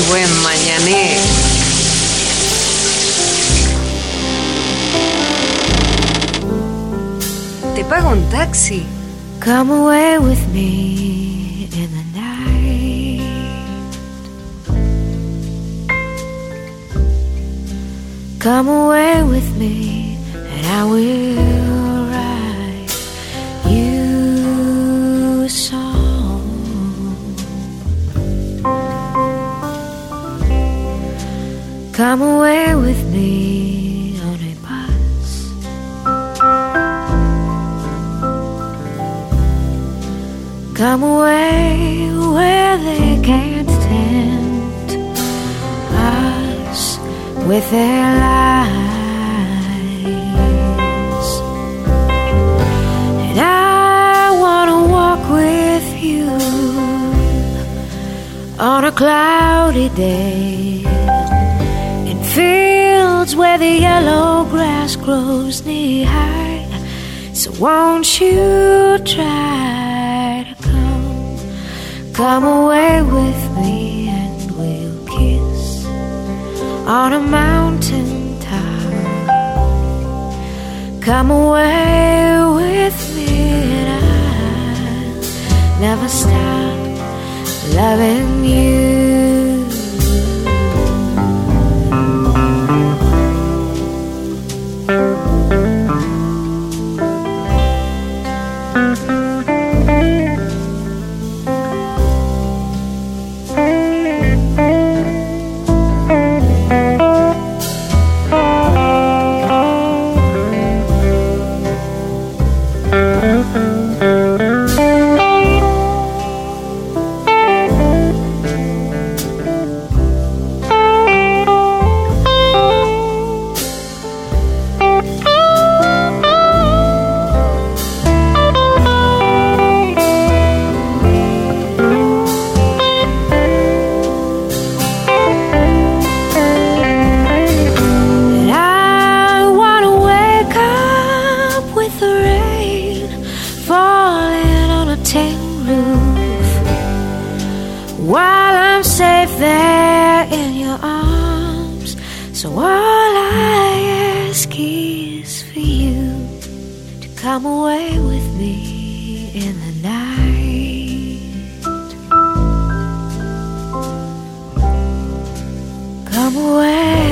buen mañanero. Te pago un taxi. Come away with me in the night. Come away with me and I will write you a song. Come away with me on a bus. Come away where they can't tempt us with their lies. And I wanna walk with you on a cloudy day in fields where the yellow grass grows knee high. So won't you try to come away with me and we'll kiss on a mountain top. Come away with me and I'll never stop loving you. Come away with me in the night. Come away.